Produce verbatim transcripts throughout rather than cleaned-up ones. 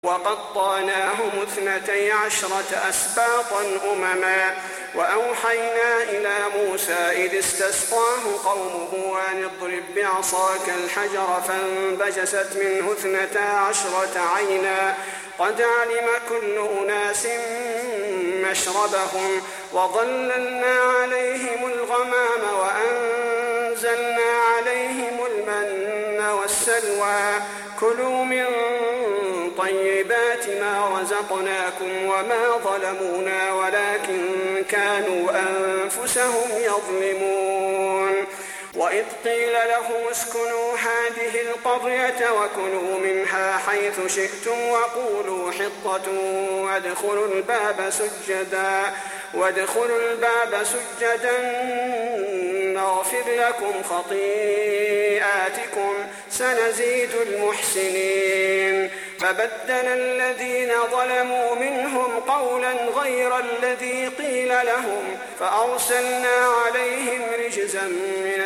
وقطعناهم اثنتي عشرة أسباطا أمما وأوحينا إلى موسى إذ استسقاه قومه أن اضرب بعصاك الحجر فانبجست منه اثنتا عشرة عينا قد علم كل أناس مشربهم وظللنا عليهم الغمام وأنزلنا عليهم المن والسلوى كلوا من طيبات ما رزقناكم وما ظلمونا ولكن كانوا أنفسهم يظلمون وإذ قيل لهم اسكنوا هذه القرية وكلوا منها حيث شئتم وقولوا حطة وادخلوا الباب سجدا وادخلوا الباب سجدا نغفر لكم خطيئاتكم سنزيد المحسنين فبدل الذين ظلموا منهم قولا غير الذي قيل لهم فأرسلنا عليهم رجزا من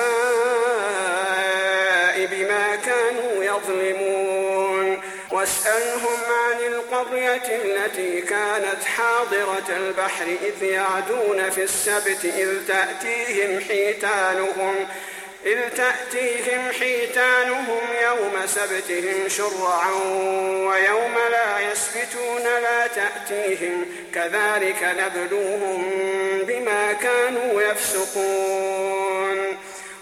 السماء بما كانوا يظلمون واسألهم عن القرية التي كانت حاضرة البحر إذ يعدون في السبت إذ تأتيهم حيتانهم إذ تأتيهم حيتانهم يوم سبتهم شرعا ويوم لا يسبتون لا تأتيهم كذلك نبلوهم بما كانوا يفسقون